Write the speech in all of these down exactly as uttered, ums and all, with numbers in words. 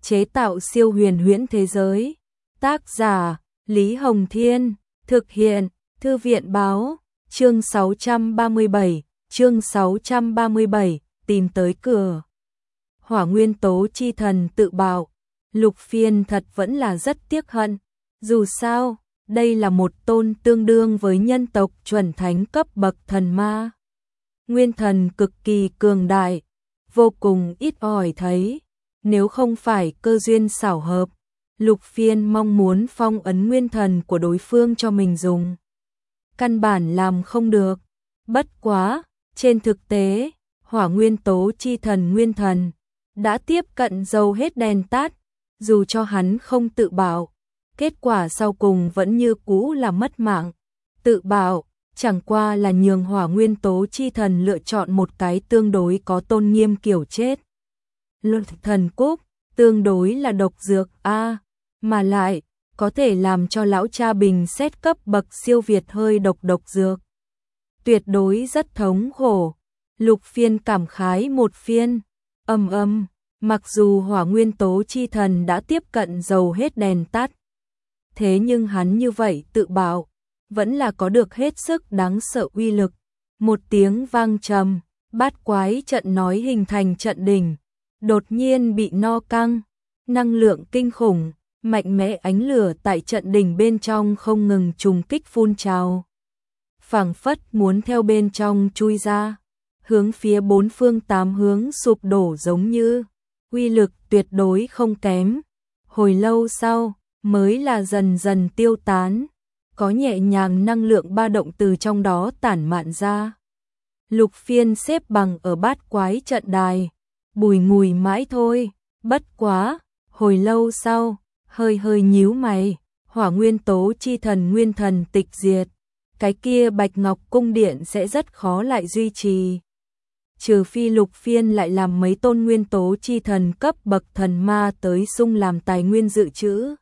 chế tạo siêu huyền huyễn thế giới. Tác giả Lý Hồng Thiên, thực hiện Thư viện Báo, chương sáu trăm ba mươi bảy, chương sáu trăm ba mươi bảy, tìm tới cửa. Hỏa nguyên tố chi thần tự bạo, Lục Phiên thật vẫn là rất tiếc hận, dù sao, đây là một tôn tương đương với nhân tộc chuẩn thánh cấp bậc thần ma. Nguyên thần cực kỳ cường đại, vô cùng ít ỏi thấy, nếu không phải cơ duyên xảo hợp, Lục Phiên mong muốn phong ấn nguyên thần của đối phương cho mình dùng. Căn bản làm không được, bất quá, trên thực tế, hỏa nguyên tố chi thần nguyên thần, đã tiếp cận dầu hết đèn tắt, dù cho hắn không tự bạo, kết quả sau cùng vẫn như cũ là mất mạng. Tự bạo, chẳng qua là nhường hỏa nguyên tố chi thần lựa chọn một cái tương đối có tôn nghiêm kiểu chết. Luật thần cúc, tương đối là độc dược a, mà lại, có thể làm cho lão cha bình xét cấp bậc siêu việt hơi độc độc dược. Tuyệt đối rất thống khổ, Lục Phiên cảm khái một phiên, âm âm, mặc dù hỏa nguyên tố chi thần đã tiếp cận dầu hết đèn tắt. Thế nhưng hắn như vậy tự bạo, vẫn là có được hết sức đáng sợ uy lực. Một tiếng vang trầm, bát quái trận nói hình thành trận đỉnh, đột nhiên bị no căng, năng lượng kinh khủng, mạnh mẽ ánh lửa tại trận đỉnh bên trong không ngừng trùng kích phun trào. Phảng phất muốn theo bên trong chui ra, hướng phía bốn phương tám hướng sụp đổ giống như, uy lực tuyệt đối không kém. Hồi lâu sau, mới là dần dần tiêu tán, có nhẹ nhàng năng lượng ba động từ trong đó tản mạn ra. Lục Phiên xếp bằng ở bát quái trận đài, bùi ngùi mãi thôi, bất quá, hồi lâu sau, hơi hơi nhíu mày, hỏa nguyên tố chi thần nguyên thần tịch diệt, cái kia Bạch Ngọc cung điện sẽ rất khó lại duy trì. Trừ phi Lục Phiên lại làm mấy tôn nguyên tố chi thần cấp bậc thần ma tới sung làm tài nguyên dự trữ.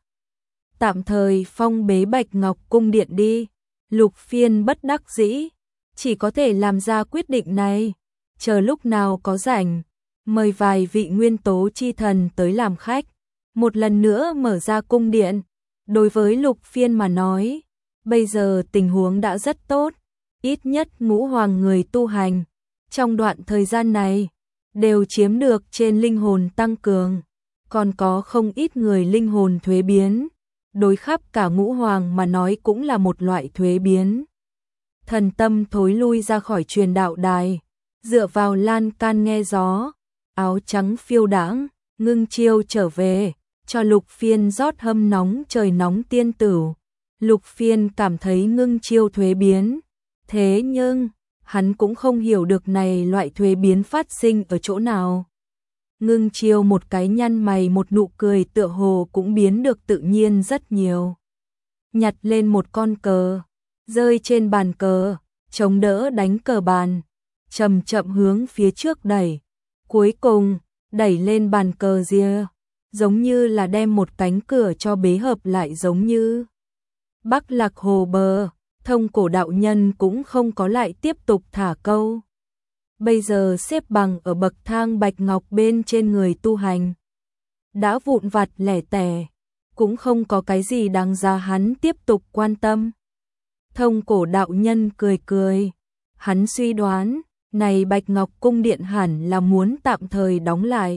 Tạm thời phong bế Bạch Ngọc cung điện đi, Lục Phiên bất đắc dĩ, chỉ có thể làm ra quyết định này, chờ lúc nào có rảnh, mời vài vị nguyên tố chi thần tới làm khách, một lần nữa mở ra cung điện. Đối với Lục Phiên mà nói, bây giờ tình huống đã rất tốt, ít nhất ngũ hoàng người tu hành, trong đoạn thời gian này, đều chiếm được trên linh hồn tăng cường, còn có không ít người linh hồn thuế biến. Đối khắp cả ngũ hoàng mà nói cũng là một loại thuế biến. Thần tâm thối lui ra khỏi truyền đạo đài, dựa vào lan can nghe gió, áo trắng phiêu đãng, Ngưng Chiêu trở về, cho Lục Phiên rót hâm nóng trời nóng tiên tử. Lục Phiên cảm thấy Ngưng Chiêu thuế biến, thế nhưng, hắn cũng không hiểu được này loại thuế biến phát sinh ở chỗ nào. Ngưng Chiêu một cái nhăn mày một nụ cười tựa hồ cũng biến được tự nhiên rất nhiều. Nhặt lên một con cờ, rơi trên bàn cờ, chống đỡ đánh cờ bàn, chậm chậm hướng phía trước đẩy. Cuối cùng, đẩy lên bàn cờ ria, giống như là đem một cánh cửa cho bế hợp lại giống như. Bắc Lạc Hồ bờ, Thông Cổ đạo nhân cũng không có lại tiếp tục thả câu. Bây giờ xếp bằng ở bậc thang bạch ngọc bên trên người tu hành. Đã vụn vặt lẻ tẻ, cũng không có cái gì đáng giá hắn tiếp tục quan tâm. Thông Cổ đạo nhân cười cười, hắn suy đoán, này bạch ngọc cung điện hẳn là muốn tạm thời đóng lại.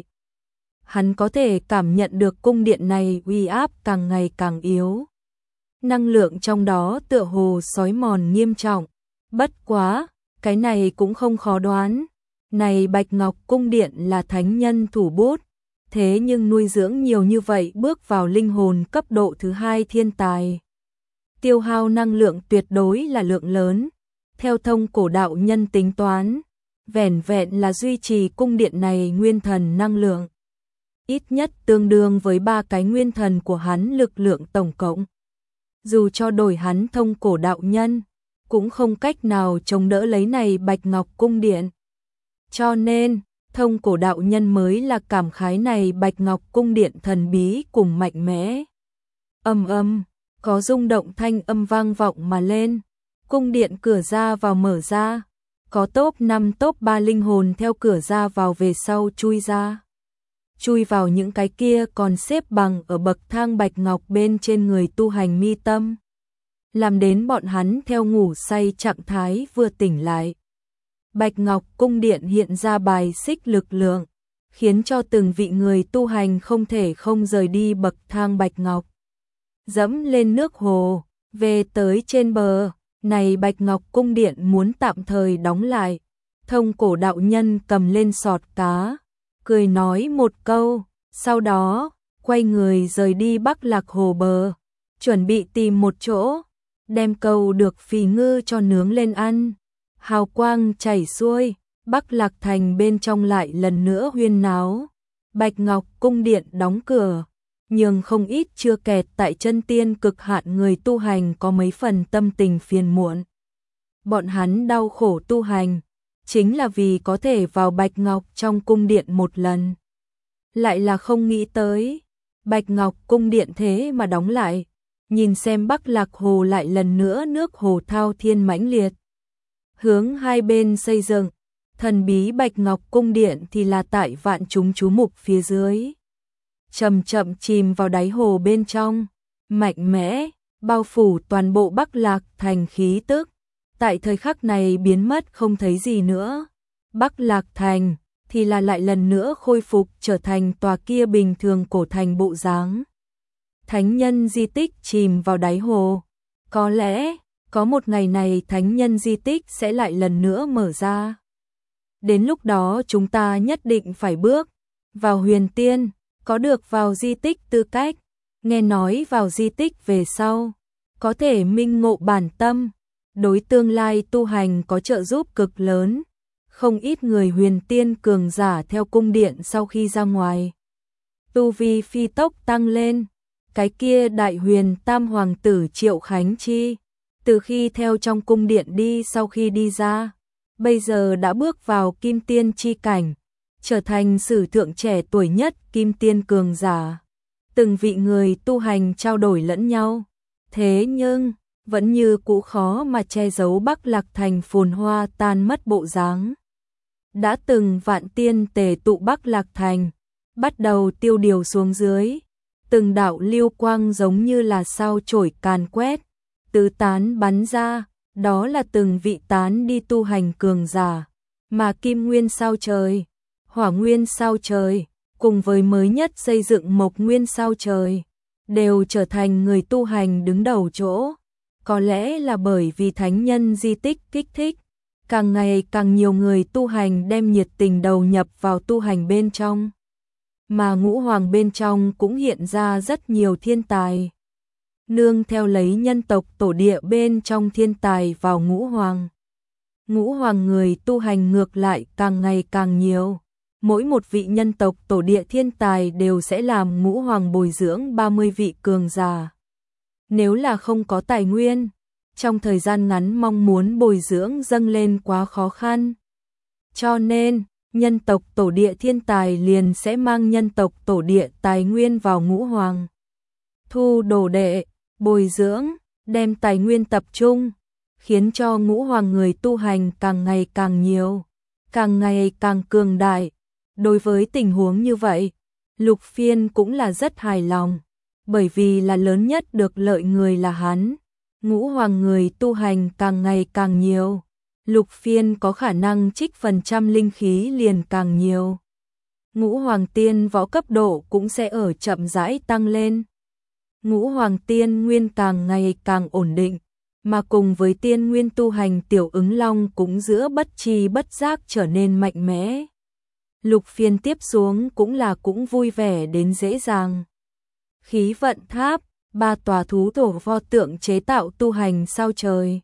Hắn có thể cảm nhận được cung điện này uy áp càng ngày càng yếu. Năng lượng trong đó tựa hồ xói mòn nghiêm trọng, bất quá. Cái này cũng không khó đoán, này Bạch Ngọc cung điện là thánh nhân thủ bút, thế nhưng nuôi dưỡng nhiều như vậy bước vào linh hồn cấp độ thứ hai thiên tài. Tiêu hao năng lượng tuyệt đối là lượng lớn, theo Thông Cổ đạo nhân tính toán, vẻn vẹn là duy trì cung điện này nguyên thần năng lượng. Ít nhất tương đương với ba cái nguyên thần của hắn lực lượng tổng cộng. Dù cho đổi hắn Thông Cổ đạo nhân, cũng không cách nào chống đỡ lấy này Bạch Ngọc cung điện. Cho nên, Thông Cổ đạo nhân mới là cảm khái này Bạch Ngọc cung điện thần bí cùng mạnh mẽ. Âm âm, có rung động thanh âm vang vọng mà lên, cung điện cửa ra vào mở ra, có top năm top ba linh hồn theo cửa ra vào về sau chui ra. chui vào những cái kia còn xếp bằng ở bậc thang bạch ngọc bên trên người tu hành mi tâm, làm đến bọn hắn theo ngủ say trạng thái vừa tỉnh lại. Bạch Ngọc Cung Điện hiện ra bài xích lực lượng, khiến cho từng vị người tu hành không thể không rời đi bậc thang Bạch Ngọc. Dẫm lên nước hồ, về tới trên bờ, này Bạch Ngọc Cung Điện muốn tạm thời đóng lại. Thông Cổ đạo nhân cầm lên sọt cá, cười nói một câu, sau đó, quay người rời đi Bắc Lạc Hồ bờ, chuẩn bị tìm một chỗ, đem câu được phì ngư cho nướng lên ăn. Hào quang chảy xuôi, Bắc Lạc Thành bên trong lại lần nữa huyên náo. Bạch Ngọc Cung Điện đóng cửa, nhưng không ít chưa kẹt tại chân tiên cực hạn người tu hành có mấy phần tâm tình phiền muộn. Bọn hắn đau khổ tu hành, chính là vì có thể vào Bạch Ngọc trong cung điện một lần. Lại là không nghĩ tới, Bạch Ngọc Cung Điện thế mà đóng lại, nhìn xem Bắc Lạc Hồ lại lần nữa nước hồ thao thiên mãnh liệt. Hướng hai bên xây dựng, thần bí Bạch Ngọc Cung Điện thì là tại vạn chúng chú mục phía dưới. Chậm chậm chìm vào đáy hồ bên trong, mạnh mẽ, bao phủ toàn bộ Bắc Lạc Thành khí tức. Tại thời khắc này biến mất không thấy gì nữa. Bắc Lạc Thành thì là lại lần nữa khôi phục trở thành tòa kia bình thường cổ thành bộ dáng. Thánh nhân di tích chìm vào đáy hồ. Có lẽ, có một ngày này thánh nhân di tích sẽ lại lần nữa mở ra. Đến lúc đó chúng ta nhất định phải bước vào huyền tiên, có được vào di tích tư cách. Nghe nói vào di tích về sau, có thể minh ngộ bản tâm, đối tương lai tu hành có trợ giúp cực lớn. Không ít người huyền tiên cường giả theo cung điện sau khi ra ngoài, tu vi phi tốc tăng lên. Cái kia đại huyền tam hoàng tử Triệu Khánh Chi, từ khi theo trong cung điện đi sau khi đi ra, bây giờ đã bước vào kim tiên chi cảnh, trở thành sử thượng trẻ tuổi nhất kim tiên cường giả. Từng vị người tu hành trao đổi lẫn nhau, thế nhưng vẫn như cũ khó mà che giấu Bắc Lạc Thành phồn hoa tan mất bộ dáng. Đã từng vạn tiên tề tụ Bắc Lạc Thành, bắt đầu tiêu điều xuống dưới. Từng đạo lưu quang giống như là sao chổi càn quét, tứ tán bắn ra, đó là từng vị tán đi tu hành cường giả, mà kim nguyên sao trời, hỏa nguyên sao trời, cùng với mới nhất xây dựng mộc nguyên sao trời, đều trở thành người tu hành đứng đầu chỗ. Có lẽ là bởi vì thánh nhân di tích kích thích, càng ngày càng nhiều người tu hành đem nhiệt tình đầu nhập vào tu hành bên trong. Mà ngũ hoàng bên trong cũng hiện ra rất nhiều thiên tài. Nương theo lấy nhân tộc tổ địa bên trong thiên tài vào ngũ hoàng. Ngũ hoàng người tu hành ngược lại càng ngày càng nhiều. Mỗi một vị nhân tộc tổ địa thiên tài đều sẽ làm ngũ hoàng bồi dưỡng ba mươi vị cường giả. Nếu là không có tài nguyên, trong thời gian ngắn mong muốn bồi dưỡng dâng lên quá khó khăn. Cho nên, nhân tộc tổ địa thiên tài liền sẽ mang nhân tộc tổ địa tài nguyên vào ngũ hoàng. Thu đồ đệ, bồi dưỡng, đem tài nguyên tập trung, khiến cho ngũ hoàng người tu hành càng ngày càng nhiều, càng ngày càng cường đại. Đối với tình huống như vậy, Lục Phiên cũng là rất hài lòng, bởi vì là lớn nhất được lợi người là hắn. Ngũ hoàng người tu hành càng ngày càng nhiều, Lục Phiên có khả năng trích phần trăm linh khí liền càng nhiều. Ngũ hoàng tiên võ cấp độ cũng sẽ ở chậm rãi tăng lên. Ngũ hoàng tiên nguyên càng ngày càng ổn định, mà cùng với tiên nguyên tu hành tiểu ứng long cũng giữa bất tri bất giác trở nên mạnh mẽ. Lục Phiên tiếp xuống cũng là cũng vui vẻ đến dễ dàng. Khí vận tháp, ba tòa thú tổ pho tượng chế tạo tu hành sao trời.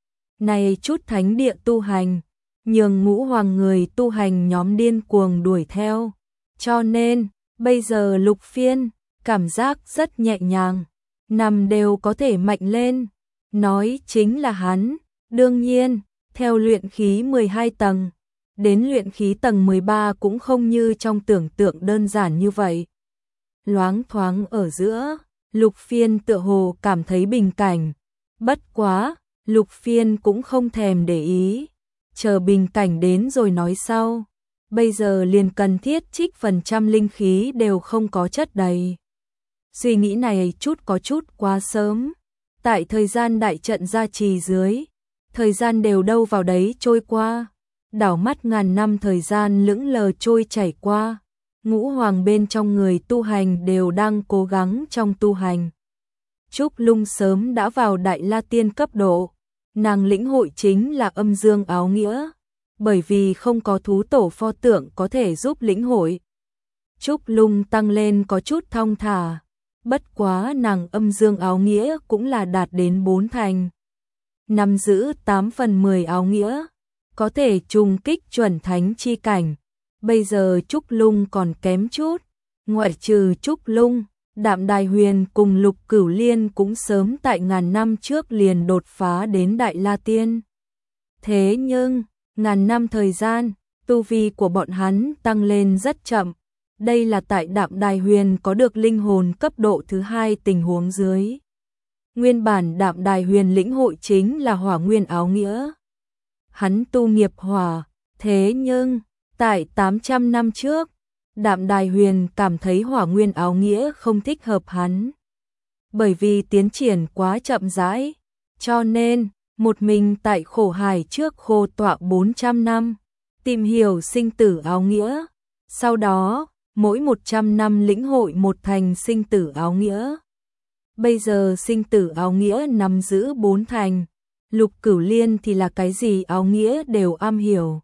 Này chút thánh địa tu hành, nhường ngũ hoàng người tu hành nhóm điên cuồng đuổi theo. Cho nên, bây giờ Lục Phiên, cảm giác rất nhẹ nhàng, nằm đều có thể mạnh lên. Nói chính là hắn, đương nhiên, theo luyện khí mười hai tầng, đến luyện khí tầng mười ba cũng không như trong tưởng tượng đơn giản như vậy. Loáng thoáng ở giữa, Lục Phiên tựa hồ cảm thấy bình cảnh. Bất quá, Lục Phiên cũng không thèm để ý, chờ bình cảnh đến rồi nói sau. bây giờ liền cần thiết trích phần trăm linh khí đều không có chất đầy. Suy nghĩ này chút có chút quá sớm. Tại thời gian đại trận gia trì dưới, thời gian đều đâu vào đấy trôi qua. Đảo mắt ngàn năm thời gian lững lờ trôi chảy qua. Ngũ hoàng bên trong người tu hành đều đang cố gắng trong tu hành. Trúc Lung sớm đã vào Đại La Tiên cấp độ, nàng lĩnh hội chính là âm dương áo nghĩa, bởi vì không có thú tổ pho tượng có thể giúp lĩnh hội. Trúc Lung tăng lên có chút thong thả, bất quá nàng âm dương áo nghĩa cũng là đạt đến bốn thành. Nắm giữ tám phần mười áo nghĩa, có thể trùng kích chuẩn thánh chi cảnh. Bây giờ Trúc Lung còn kém chút, ngoại trừ Trúc Lung, Đạm Đài Huyền cùng Lục Cửu Liên cũng sớm tại ngàn năm trước liền đột phá đến Đại La Tiên. Thế nhưng, ngàn năm thời gian, tu vi của bọn hắn tăng lên rất chậm. Đây là tại Đạm Đài Huyền có được linh hồn cấp độ thứ hai tình huống dưới. Nguyên bản Đạm Đài Huyền lĩnh hội chính là hỏa nguyên áo nghĩa. Hắn tu nghiệp hỏa, thế nhưng, tại tám trăm năm trước, Đạm Đài Huyền cảm thấy hỏa nguyên áo nghĩa không thích hợp hắn. Bởi vì tiến triển quá chậm rãi, cho nên, một mình tại khổ hải trước khô tọa bốn trăm năm, tìm hiểu sinh tử áo nghĩa. Sau đó, mỗi một trăm năm lĩnh hội một thành sinh tử áo nghĩa. Bây giờ sinh tử áo nghĩa nắm giữ bốn thành, Lục Cửu Liên thì là cái gì áo nghĩa đều am hiểu.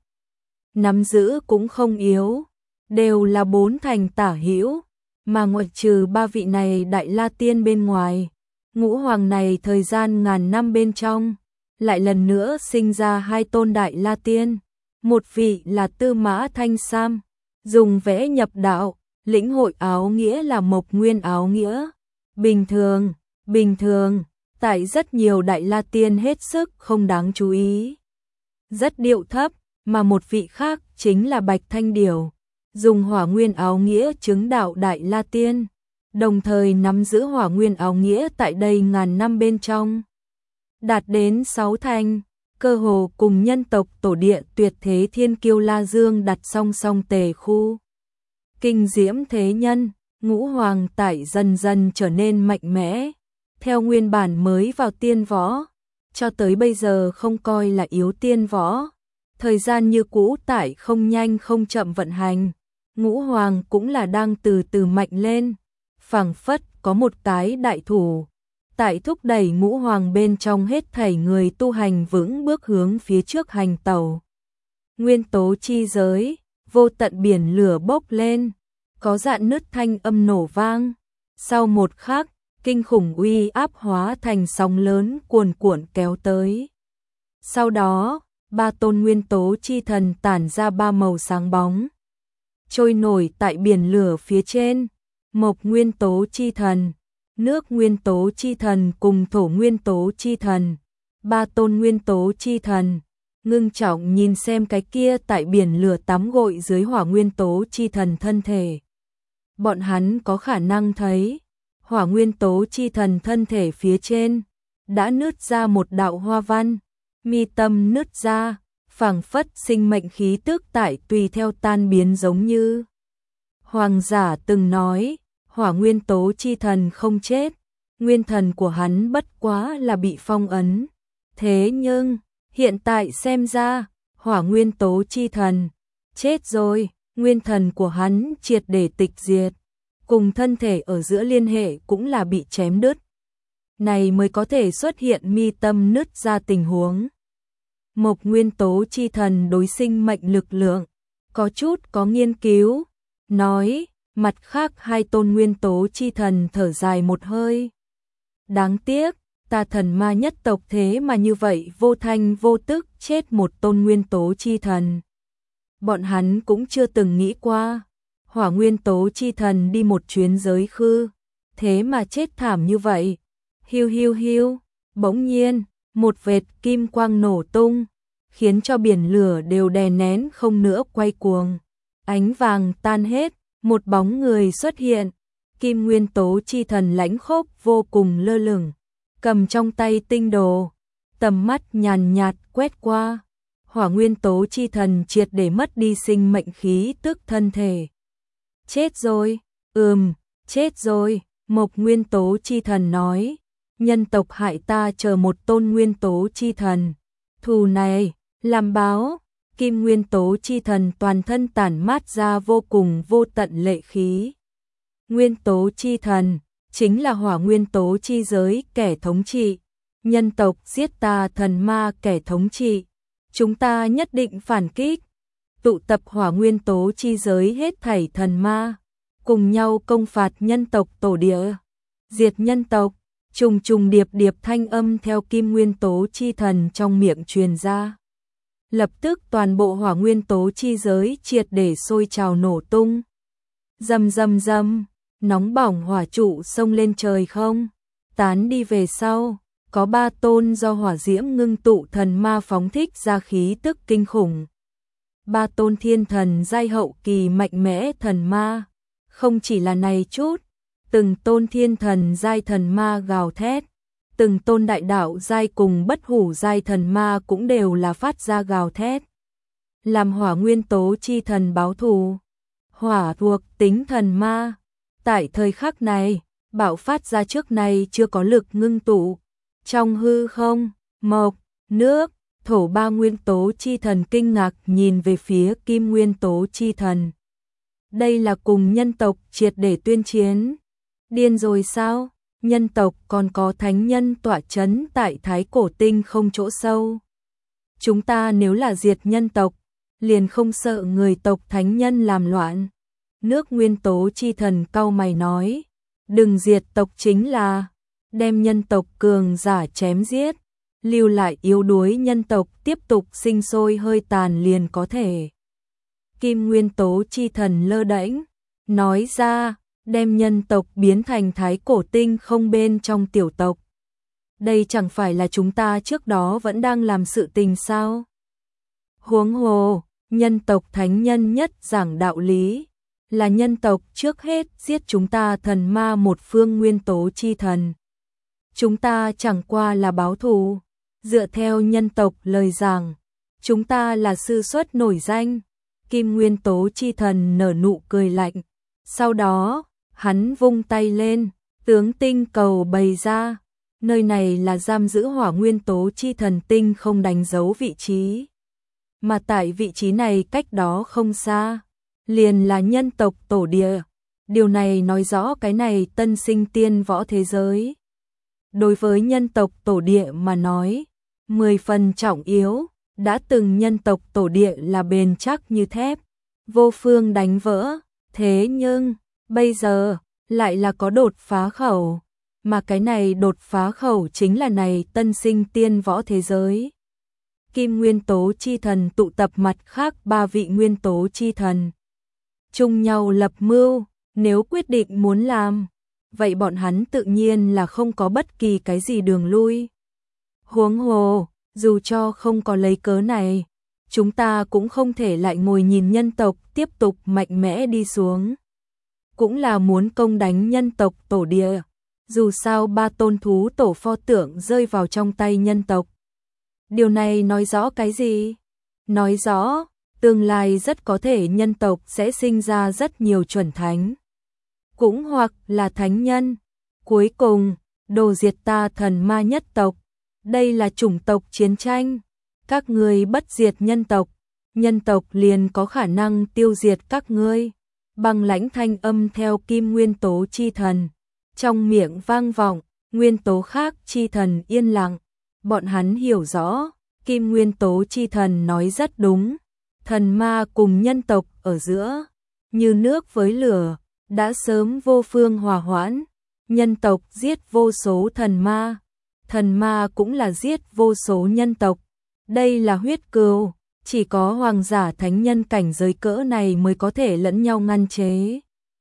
Nắm giữ cũng không yếu, đều là bốn thành tả hữu, mà ngoại trừ ba vị này Đại La Tiên bên ngoài, ngũ hoàng này thời gian ngàn năm bên trong, lại lần nữa sinh ra hai tôn Đại La Tiên, một vị là Tư Mã Thanh Sam, dùng vẽ nhập đạo, lĩnh hội áo nghĩa là Mộc Nguyên áo nghĩa. Bình thường, bình thường, tại rất nhiều Đại La Tiên hết sức không đáng chú ý. Rất điệu thấp, mà một vị khác chính là Bạch Thanh Điểu, dùng hỏa nguyên áo nghĩa chứng đạo Đại La Tiên, đồng thời nắm giữ hỏa nguyên áo nghĩa tại đây ngàn năm bên trong. Đạt đến sáu thành, cơ hồ cùng nhân tộc tổ địa tuyệt thế thiên kiêu La Dương đặt song song tề khu. Kinh diễm thế nhân, ngũ hoàng tại dần dần trở nên mạnh mẽ, theo nguyên bản mới vào tiên võ, cho tới bây giờ không coi là yếu tiên võ. Thời gian như cũ tại không nhanh không chậm vận hành, ngũ hoàng cũng là đang từ từ mạnh lên, phảng phất có một cái đại thủ, tại thúc đẩy ngũ hoàng bên trong hết thảy người tu hành vững bước hướng phía trước hành tàu. Nguyên tố chi giới, vô tận biển lửa bốc lên, có dạn nứt thanh âm nổ vang, sau một khắc, kinh khủng uy áp hóa thành sóng lớn cuồn cuộn kéo tới. Sau đó, ba tôn nguyên tố chi thần tản ra ba màu sáng bóng, trôi nổi tại biển lửa phía trên, mộc nguyên tố chi thần, nước nguyên tố chi thần cùng thổ nguyên tố chi thần, ba tôn nguyên tố chi thần, ngưng trọng nhìn xem cái kia tại biển lửa tắm gội dưới hỏa nguyên tố chi thần thân thể. Bọn hắn có khả năng thấy, hỏa nguyên tố chi thần thân thể phía trên, đã nứt ra một đạo hoa văn, mi tâm nứt ra, phảng phất sinh mệnh khí tức tại tùy theo tan biến giống như. Hoàng giả từng nói, hỏa nguyên tố chi thần không chết, nguyên thần của hắn bất quá là bị phong ấn. Thế nhưng, hiện tại xem ra, hỏa nguyên tố chi thần, chết rồi, nguyên thần của hắn triệt để tịch diệt, cùng thân thể ở giữa liên hệ cũng là bị chém đứt. Này mới có thể xuất hiện mi tâm nứt ra tình huống. Mộc nguyên tố chi thần đối sinh mệnh lực lượng, có chút có nghiên cứu, nói, mặt khác hai tôn nguyên tố chi thần thở dài một hơi. Đáng tiếc, ta thần ma nhất tộc thế mà như vậy vô thanh vô tức chết một tôn nguyên tố chi thần. Bọn hắn cũng chưa từng nghĩ qua, hỏa nguyên tố chi thần đi một chuyến giới khư, thế mà chết thảm như vậy. Hiu hiu hiu, bỗng nhiên, một vệt kim quang nổ tung, khiến cho biển lửa đều đè nén không nữa quay cuồng. Ánh vàng tan hết, một bóng người xuất hiện, kim nguyên tố chi thần lãnh khốc vô cùng lơ lửng, cầm trong tay tinh đồ, tầm mắt nhàn nhạt quét qua. hỏa nguyên tố chi thần triệt để mất đi sinh mệnh khí tức thân thể. Chết rồi, ừm, chết rồi, Mộc nguyên tố chi thần nói, nhân tộc hại ta chờ một tôn nguyên tố chi thần. Thù này, làm báo, kim nguyên tố chi thần toàn thân tản mát ra vô cùng vô tận lệ khí. Nguyên tố chi thần, chính là hỏa nguyên tố chi giới kẻ thống trị. Nhân tộc giết ta thần ma kẻ thống trị. Chúng ta nhất định phản kích. Tụ tập hỏa nguyên tố chi giới hết thảy thần ma. Cùng nhau công phạt nhân tộc tổ địa. Diệt nhân tộc. Trùng trùng điệp điệp thanh âm theo kim nguyên tố chi thần trong miệng truyền ra. Lập tức toàn bộ hỏa nguyên tố chi giới triệt để sôi trào nổ tung. Rầm rầm rầm, nóng bỏng hỏa trụ xông lên trời không, tán đi về sau, có ba tôn do hỏa diễm ngưng tụ thần ma phóng thích ra khí tức kinh khủng. Ba tôn thiên thần giai hậu kỳ mạnh mẽ thần ma, không chỉ là này chút, từng tôn thiên thần giai thần ma gào thét, từng tôn đại đạo giai cùng bất hủ giai thần ma cũng đều là phát ra gào thét. Làm hỏa nguyên tố chi thần báo thù, hỏa thuộc tính thần ma, tại thời khắc này, bạo phát ra trước này chưa có lực ngưng tụ. Trong hư không, mộc, nước, thổ ba nguyên tố chi thần kinh ngạc nhìn về phía kim nguyên tố chi thần. Đây là cùng nhân tộc triệt để tuyên chiến. Điên rồi sao? Nhân tộc còn có thánh nhân tọa chấn tại Thái Cổ Tinh không chỗ sâu. Chúng ta nếu là diệt nhân tộc, liền không sợ người tộc thánh nhân làm loạn. Nước nguyên tố chi thần cau mày nói, đừng diệt tộc chính là đem nhân tộc cường giả chém giết, lưu lại yếu đuối nhân tộc tiếp tục sinh sôi hơi tàn liền có thể. Kim nguyên tố chi thần lơ đễnh, nói ra, đem nhân tộc biến thành Thái Cổ Tinh không bên trong tiểu tộc. Đây chẳng phải là chúng ta trước đó vẫn đang làm sự tình sao? Huống hồ, nhân tộc thánh nhân nhất giảng đạo lý, là nhân tộc trước hết giết chúng ta thần ma một phương nguyên tố chi thần. Chúng ta chẳng qua là báo thù, dựa theo nhân tộc lời giảng, chúng ta là sư xuất nổi danh. Kim nguyên tố chi thần nở nụ cười lạnh, sau đó, hắn vung tay lên, tướng tinh cầu bày ra, nơi này là giam giữ hỏa nguyên tố chi thần tinh không đánh dấu vị trí. Mà tại vị trí này cách đó không xa, liền là nhân tộc tổ địa. Điều này nói rõ cái này tân sinh tiên võ thế giới. Đối với nhân tộc tổ địa mà nói, mười phần trọng yếu, đã từng nhân tộc tổ địa là bền chắc như thép, vô phương đánh vỡ, thế nhưng, bây giờ, lại là có đột phá khẩu, mà cái này đột phá khẩu chính là này tân sinh tiên võ thế giới. Kim nguyên tố chi thần tụ tập mặt khác ba vị nguyên tố chi thần. Chung nhau lập mưu, nếu quyết định muốn làm, vậy bọn hắn tự nhiên là không có bất kỳ cái gì đường lui. Huống hồ, dù cho không có lấy cớ này, chúng ta cũng không thể lại ngồi nhìn nhân tộc tiếp tục mạnh mẽ đi xuống. Cũng là muốn công đánh nhân tộc tổ địa, dù sao ba tôn thú tổ pho tượng rơi vào trong tay nhân tộc. Điều này nói rõ cái gì? Nói rõ, tương lai rất có thể nhân tộc sẽ sinh ra rất nhiều chuẩn thánh. Cũng hoặc là thánh nhân. Cuối cùng, đồ diệt ta thần ma nhất tộc. Đây là chủng tộc chiến tranh. Các ngươi bất diệt nhân tộc, nhân tộc liền có khả năng tiêu diệt các ngươi. Băng lãnh thanh âm theo kim nguyên tố chi thần. Trong miệng vang vọng, nguyên tố khác chi thần yên lặng. Bọn hắn hiểu rõ, kim nguyên tố chi thần nói rất đúng. Thần ma cùng nhân tộc ở giữa, như nước với lửa, đã sớm vô phương hòa hoãn. Nhân tộc giết vô số thần ma, thần ma cũng là giết vô số nhân tộc. Đây là huyết cừu, chỉ có hoàng giả thánh nhân cảnh giới cỡ này mới có thể lẫn nhau ngăn chế.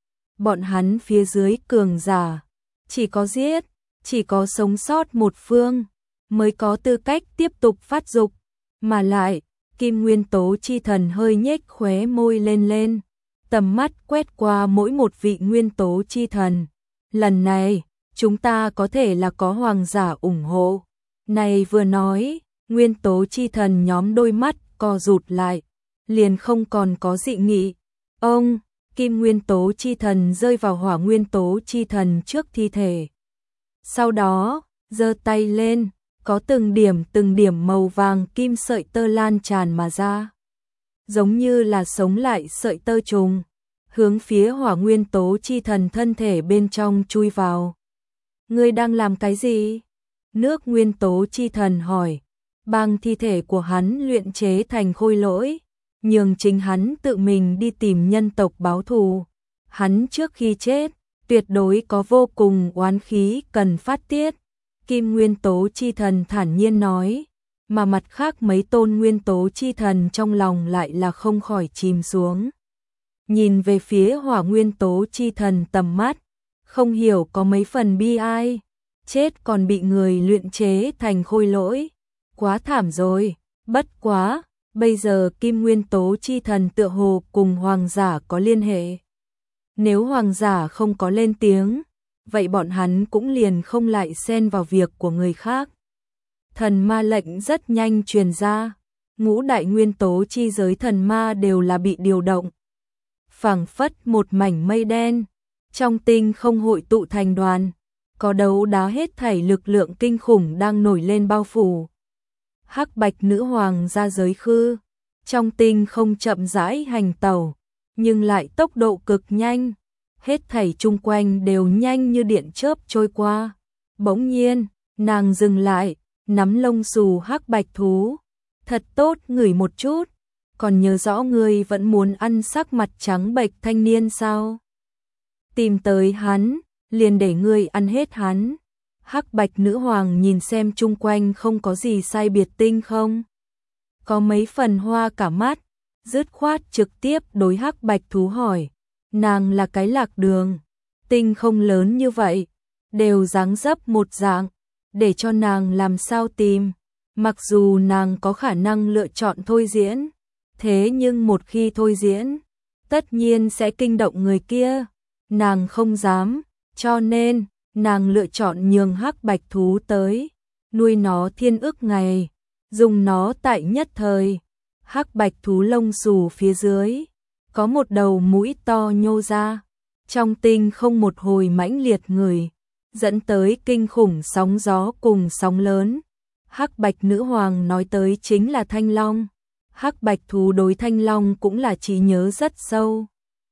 Bọn hắn phía dưới cường giả, chỉ có giết, chỉ có sống sót một phương, mới có tư cách tiếp tục phát dục. Mà lại, kim nguyên tố chi thần hơi nhếch khóe môi lên lên, tầm mắt quét qua mỗi một vị nguyên tố chi thần. Lần này, chúng ta có thể là có hoàng giả ủng hộ. Này vừa nói, nguyên tố chi thần nhóm đôi mắt co rụt lại, liền không còn có dị nghị. Ông, kim nguyên tố chi thần rơi vào hỏa nguyên tố chi thần trước thi thể. Sau đó, giơ tay lên, có từng điểm từng điểm màu vàng kim sợi tơ lan tràn mà ra. Giống như là sống lại sợi tơ trùng, hướng phía hỏa nguyên tố chi thần thân thể bên trong chui vào. Ngươi đang làm cái gì? Nước nguyên tố chi thần hỏi. Bằng thi thể của hắn luyện chế thành khôi lỗi, nhường chính hắn tự mình đi tìm nhân tộc báo thù. Hắn trước khi chết, tuyệt đối có vô cùng oán khí cần phát tiết. Kim nguyên tố chi thần thản nhiên nói, mà mặt khác mấy tôn nguyên tố chi thần trong lòng lại là không khỏi chìm xuống. Nhìn về phía hỏa nguyên tố chi thần tầm mắt, không hiểu có mấy phần bi ai, chết còn bị người luyện chế thành khôi lỗi. Quá thảm rồi, bất quá, bây giờ kim nguyên tố chi thần tựa hồ cùng hoàng giả có liên hệ. Nếu hoàng giả không có lên tiếng, vậy bọn hắn cũng liền không lại xen vào việc của người khác. Thần ma lệnh rất nhanh truyền ra, ngũ đại nguyên tố chi giới thần ma đều là bị điều động. Phảng phất một mảnh mây đen, trong tinh không hội tụ thành đoàn, có đấu đá hết thảy lực lượng kinh khủng đang nổi lên bao phủ. Hắc bạch nữ hoàng ra giới khư, trong tinh không chậm rãi hành tẩu, nhưng lại tốc độ cực nhanh, hết thảy chung quanh đều nhanh như điện chớp trôi qua. Bỗng nhiên, nàng dừng lại, nắm lông xù hắc bạch thú. Thật tốt, ngửi một chút, còn nhớ rõ ngươi vẫn muốn ăn sắc mặt trắng bệch thanh niên sao? Tìm tới hắn, liền để ngươi ăn hết hắn. Hắc bạch nữ hoàng nhìn xem chung quanh không có gì sai biệt tinh không? Có mấy phần hoa cả mắt, dứt khoát trực tiếp đối hắc bạch thú hỏi. Nàng là cái lạc đường, tinh không lớn như vậy, đều dáng dấp một dạng, để cho nàng làm sao tìm. Mặc dù nàng có khả năng lựa chọn thôi diễn, thế nhưng một khi thôi diễn, tất nhiên sẽ kinh động người kia, nàng không dám, cho nên nàng lựa chọn nhường hắc bạch thú tới, nuôi nó thiên ức ngày, dùng nó tại nhất thời. Hắc bạch thú lông xù phía dưới, có một đầu mũi to nhô ra, trong tinh không một hồi mãnh liệt người, dẫn tới kinh khủng sóng gió cùng sóng lớn. Hắc bạch nữ hoàng nói tới chính là thanh long, hắc bạch thú đối thanh long cũng là trí nhớ rất sâu.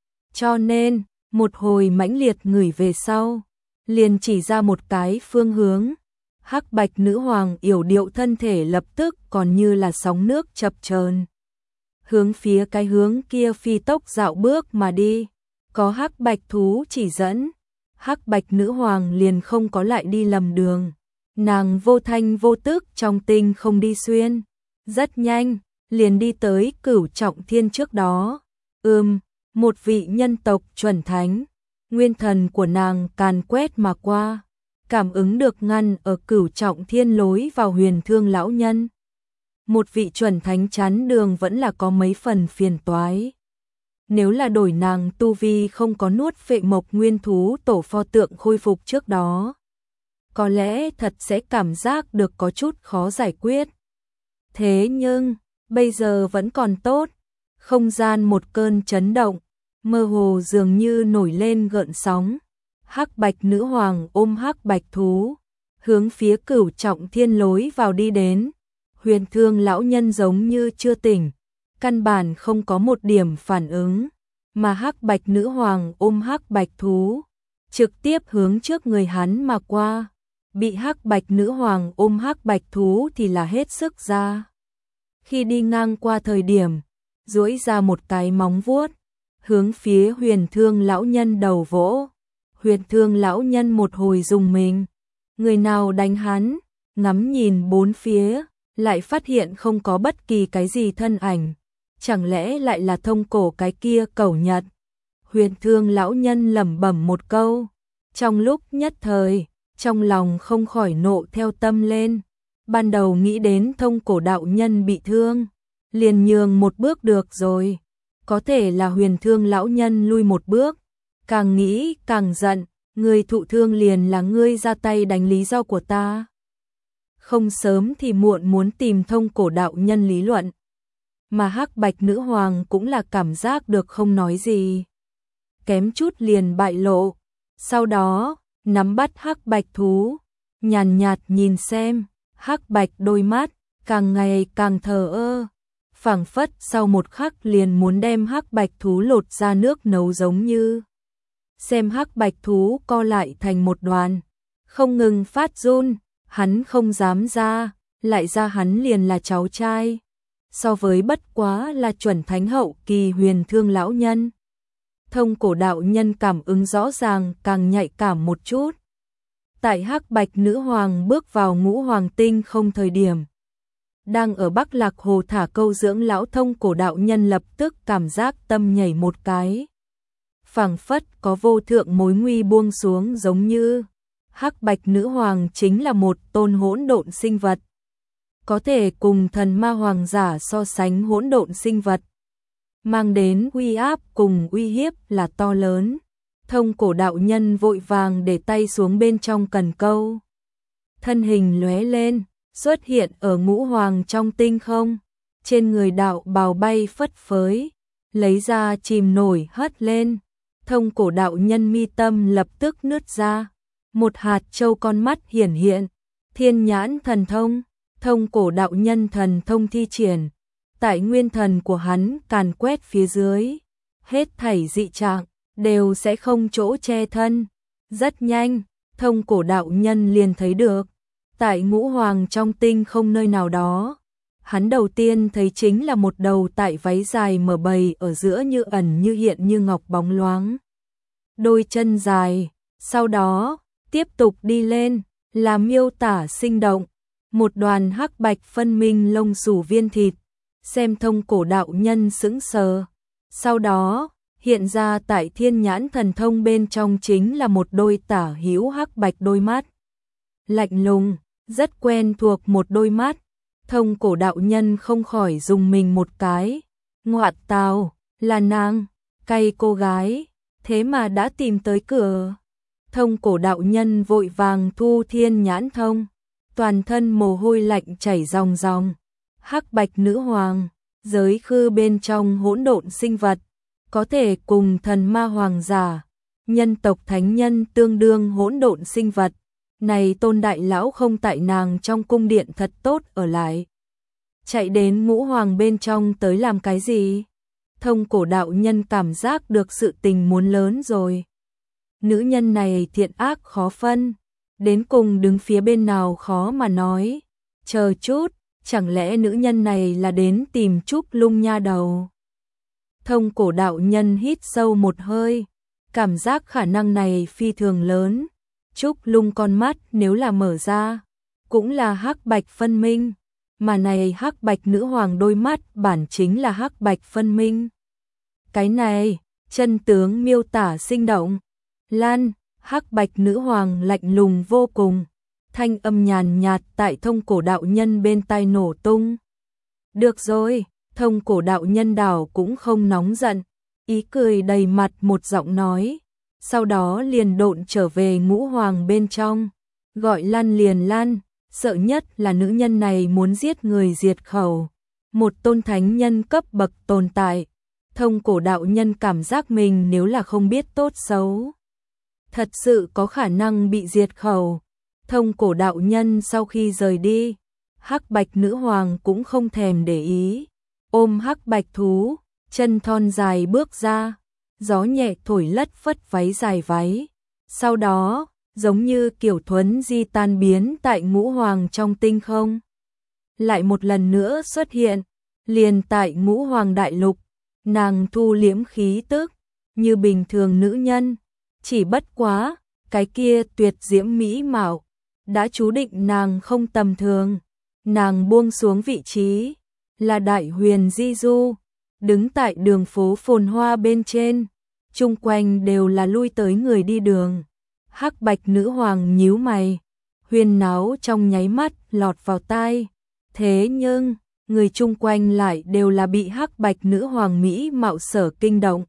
Cho nên, một hồi mãnh liệt người về sau, liền chỉ ra một cái phương hướng. Hắc bạch nữ hoàng yểu điệu thân thể lập tức còn như là sóng nước chập chờn, hướng phía cái hướng kia phi tốc dạo bước mà đi. Có hắc bạch thú chỉ dẫn, hắc bạch nữ hoàng liền không có lại đi lầm đường. Nàng vô thanh vô tức trong tinh không đi xuyên, rất nhanh, liền đi tới Cửu Trọng Thiên trước đó. Ừm, một vị nhân tộc chuẩn thánh, nguyên thần của nàng càn quét mà qua, cảm ứng được ngăn ở Cửu Trọng Thiên lối vào Huyền Thương lão nhân. Một vị chuẩn thánh chắn đường vẫn là có mấy phần phiền toái. Nếu là đổi nàng tu vi không có nuốt phệ mộc nguyên thú tổ pho tượng khôi phục trước đó, có lẽ thật sẽ cảm giác được có chút khó giải quyết. Thế nhưng, bây giờ vẫn còn tốt. Không gian một cơn chấn động, mơ hồ dường như nổi lên gợn sóng. Hắc bạch nữ hoàng ôm hắc bạch thú, hướng phía Cửu Trọng Thiên lối vào đi đến. Huyền Thương lão nhân giống như chưa tỉnh, căn bản không có một điểm phản ứng, mà hắc bạch nữ hoàng ôm hắc bạch thú, trực tiếp hướng trước người hắn mà qua. Bị hắc bạch nữ hoàng ôm hắc bạch thú thì là hết sức ra. Khi đi ngang qua thời điểm, duỗi ra một cái móng vuốt, hướng phía Huyền Thương lão nhân đầu vỗ. Huyền Thương lão nhân một hồi rùng mình, người nào đánh hắn? Ngắm nhìn bốn phía, lại phát hiện không có bất kỳ cái gì thân ảnh, chẳng lẽ lại là thông cổ cái kia cẩu nhật? Huyền Thương lão nhân lẩm bẩm một câu, trong lúc nhất thời, trong lòng không khỏi nộ theo tâm lên. Ban đầu nghĩ đến thông cổ đạo nhân bị thương, liền nhường một bước được rồi, có thể là Huyền Thương lão nhân lui một bước, càng nghĩ càng giận, người thụ thương liền là ngươi ra tay đánh lý do của ta. Không sớm thì muộn muốn tìm thông cổ đạo nhân lý luận. mà hắc bạch nữ hoàng cũng là cảm giác được không nói gì. Kém chút liền bại lộ, sau đó, nắm bắt hắc bạch thú, nhàn nhạt nhìn xem, hắc bạch đôi mắt, càng ngày càng thờ ơ, phảng phất sau một khắc liền muốn đem hắc bạch thú lột ra nước nấu giống như. Xem hắc bạch thú co lại thành một đoàn, không ngừng phát run, hắn không dám ra, lại ra hắn liền là cháu trai. So với bất quá là chuẩn thánh hậu kỳ huyền thương lão nhân. Thông cổ đạo nhân cảm ứng rõ ràng càng nhạy cảm một chút. Tại hắc bạch nữ hoàng bước vào ngũ hoàng tinh không thời điểm. Đang ở Bắc Lạc Hồ thả câu dưỡng lão thông cổ đạo nhân lập tức cảm giác tâm nhảy một cái. Phảng phất có vô thượng mối nguy buông xuống giống như. Hắc bạch nữ hoàng chính là một tôn hỗn độn sinh vật. Có thể cùng thần ma hoàng giả so sánh hỗn độn sinh vật. Mang đến uy áp cùng uy hiếp là to lớn. Thông cổ đạo nhân vội vàng để tay xuống bên trong cần câu. Thân hình lóe lên, xuất hiện ở ngũ hoàng trong tinh không. Trên người đạo bào bay phất phới, lấy ra chìm nổi hất lên. Thông cổ đạo nhân mi tâm lập tức nứt ra. Một hạt châu con mắt hiển hiện, thiên nhãn thần thông, thông cổ đạo nhân thần thông thi triển. Tại nguyên thần của hắn càn quét phía dưới, hết thảy dị trạng đều sẽ không chỗ che thân. Rất nhanh, thông cổ đạo nhân liền thấy được, tại ngũ hoàng trong tinh không nơi nào đó, hắn đầu tiên thấy chính là một đầu tại váy dài mở bầy ở giữa như ẩn như hiện như ngọc bóng loáng. Đôi chân dài, sau đó, tiếp tục đi lên, là miêu tả sinh động, một đoàn hắc bạch phân minh lông xù viên thịt. Xem thông cổ đạo nhân sững sờ. Sau đó, hiện ra tại thiên nhãn thần thông bên trong chính là một đôi tả hữu hắc bạch đôi mắt. Lạnh lùng, rất quen thuộc một đôi mắt. Thông cổ đạo nhân không khỏi dùng mình một cái. Ngoạn tào, là nàng, cay cô gái, thế mà đã tìm tới cửa. Thông cổ đạo nhân vội vàng thu thiên nhãn thông. Toàn thân mồ hôi lạnh chảy ròng ròng. Hắc bạch nữ hoàng, giới khư bên trong hỗn độn sinh vật, có thể cùng thần ma hoàng giả, nhân tộc thánh nhân tương đương hỗn độn sinh vật. Này tôn đại lão không tại nàng trong cung điện thật tốt ở lại. Chạy đến ngũ hoàng bên trong tới làm cái gì? Thông cổ đạo nhân cảm giác được sự tình muốn lớn rồi. Nữ nhân này thiện ác khó phân, đến cùng đứng phía bên nào khó mà nói. Chờ chút. Chẳng lẽ nữ nhân này là đến tìm Trúc Lung nha đầu? Thông cổ đạo nhân hít sâu một hơi, cảm giác khả năng này phi thường lớn. Trúc Lung con mắt nếu là mở ra, cũng là hắc bạch phân minh, mà này hắc bạch nữ hoàng đôi mắt bản chính là hắc bạch phân minh. Cái này, chân tướng miêu tả sinh động. Lan, hắc bạch nữ hoàng lạnh lùng vô cùng. Thanh âm nhàn nhạt tại thông cổ đạo nhân bên tai nổ tung. Được rồi, thông cổ đạo nhân đảo cũng không nóng giận, ý cười đầy mặt một giọng nói. Sau đó liền độn trở về ngũ hoàng bên trong, gọi Lan liền Lan, sợ nhất là nữ nhân này muốn giết người diệt khẩu. Một tôn thánh nhân cấp bậc tồn tại, thông cổ đạo nhân cảm giác mình nếu là không biết tốt xấu, thật sự có khả năng bị diệt khẩu. Thông cổ đạo nhân sau khi rời đi, hắc bạch nữ hoàng cũng không thèm để ý, ôm hắc bạch thú, chân thon dài bước ra, gió nhẹ thổi lất phất váy dài váy. Sau đó, giống như kiểu thuấn di tan biến tại ngũ hoàng trong tinh không. Lại một lần nữa xuất hiện, liền tại ngũ hoàng đại lục, nàng thu liễm khí tức, như bình thường nữ nhân, chỉ bất quá, cái kia tuyệt diễm mỹ mạo. Đã chú định nàng không tầm thường, nàng buông xuống vị trí, là đại huyền di du, đứng tại đường phố phồn hoa bên trên, chung quanh đều là lui tới người đi đường. Hắc bạch nữ hoàng nhíu mày, huyên náo trong nháy mắt lọt vào tai, thế nhưng, người chung quanh lại đều là bị hắc bạch nữ hoàng mỹ mạo sở kinh động.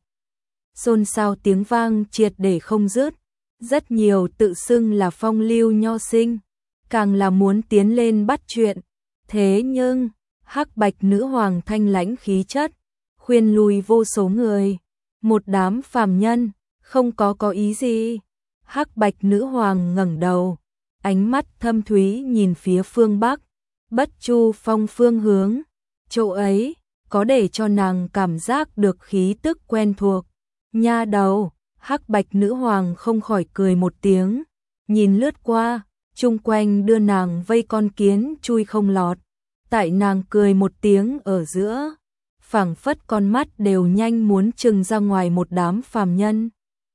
Xôn xao tiếng vang triệt để không dứt. Rất nhiều tự xưng là phong lưu nho sinh, càng là muốn tiến lên bắt chuyện. Thế nhưng, Hắc Bạch nữ hoàng thanh lãnh khí chất, khuyên lùi vô số người. Một đám phàm nhân, không có có ý gì. Hắc Bạch nữ hoàng ngẩng đầu, ánh mắt thâm thúy nhìn phía phương Bắc, Bất Chu Phong phương hướng. Chỗ ấy, có để cho nàng cảm giác được khí tức quen thuộc. Nha đầu, Hắc Bạch nữ hoàng không khỏi cười một tiếng, nhìn lướt qua, chung quanh đưa nàng vây con kiến chui không lọt. Tại nàng cười một tiếng ở giữa, phảng phất con mắt đều nhanh muốn trừng ra ngoài một đám phàm nhân.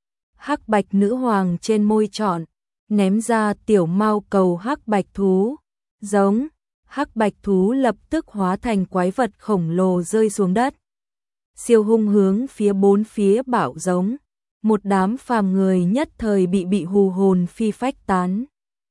Hắc Bạch nữ hoàng trên môi trọn, ném ra tiểu mao cầu hắc bạch thú, giống, hắc bạch thú lập tức hóa thành quái vật khổng lồ rơi xuống đất. Siêu hung hướng phía bốn phía bạo giống, một đám phàm người nhất thời bị bị hù hồn phi phách tán.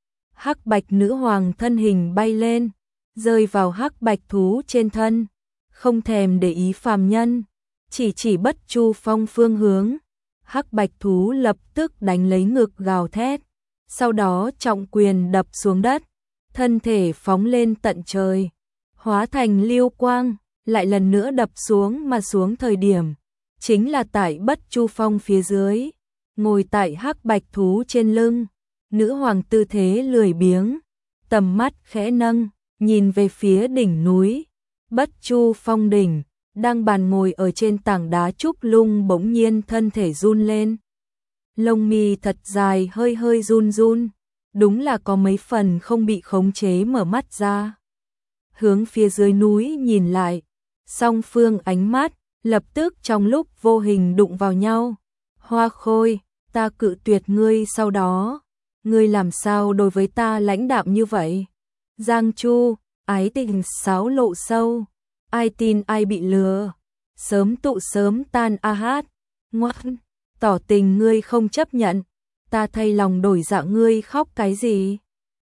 Hắc Bạch nữ hoàng thân hình bay lên, rơi vào hắc bạch thú trên thân, không thèm để ý phàm nhân, chỉ chỉ Bất Chu Phong phương hướng. Hắc bạch thú lập tức đánh lấy ngực gào thét, sau đó trọng quyền đập xuống đất, thân thể phóng lên tận trời, hóa thành lưu quang, lại lần nữa đập xuống mà xuống thời điểm, chính là tại Bất Chu Phong phía dưới, ngồi tại hắc bạch thú trên lưng, nữ hoàng tư thế lười biếng, tầm mắt khẽ nâng, nhìn về phía đỉnh núi, Bất Chu Phong đỉnh. Đang bàn ngồi ở trên tảng đá trúc lung bỗng nhiên thân thể run lên. Lông mi thật dài hơi hơi run run, đúng là có mấy phần không bị khống chế mở mắt ra. Hướng phía dưới núi nhìn lại, song phương ánh mắt, lập tức trong lúc vô hình đụng vào nhau. Hoa Khôi, ta cự tuyệt ngươi sau đó, ngươi làm sao đối với ta lãnh đạm như vậy? Giang Chu, ái tình sáo lộ sâu. Ai tin ai bị lừa, sớm tụ sớm tan a hát, ngoan, tỏ tình ngươi không chấp nhận, ta thay lòng đổi dạ ngươi khóc cái gì?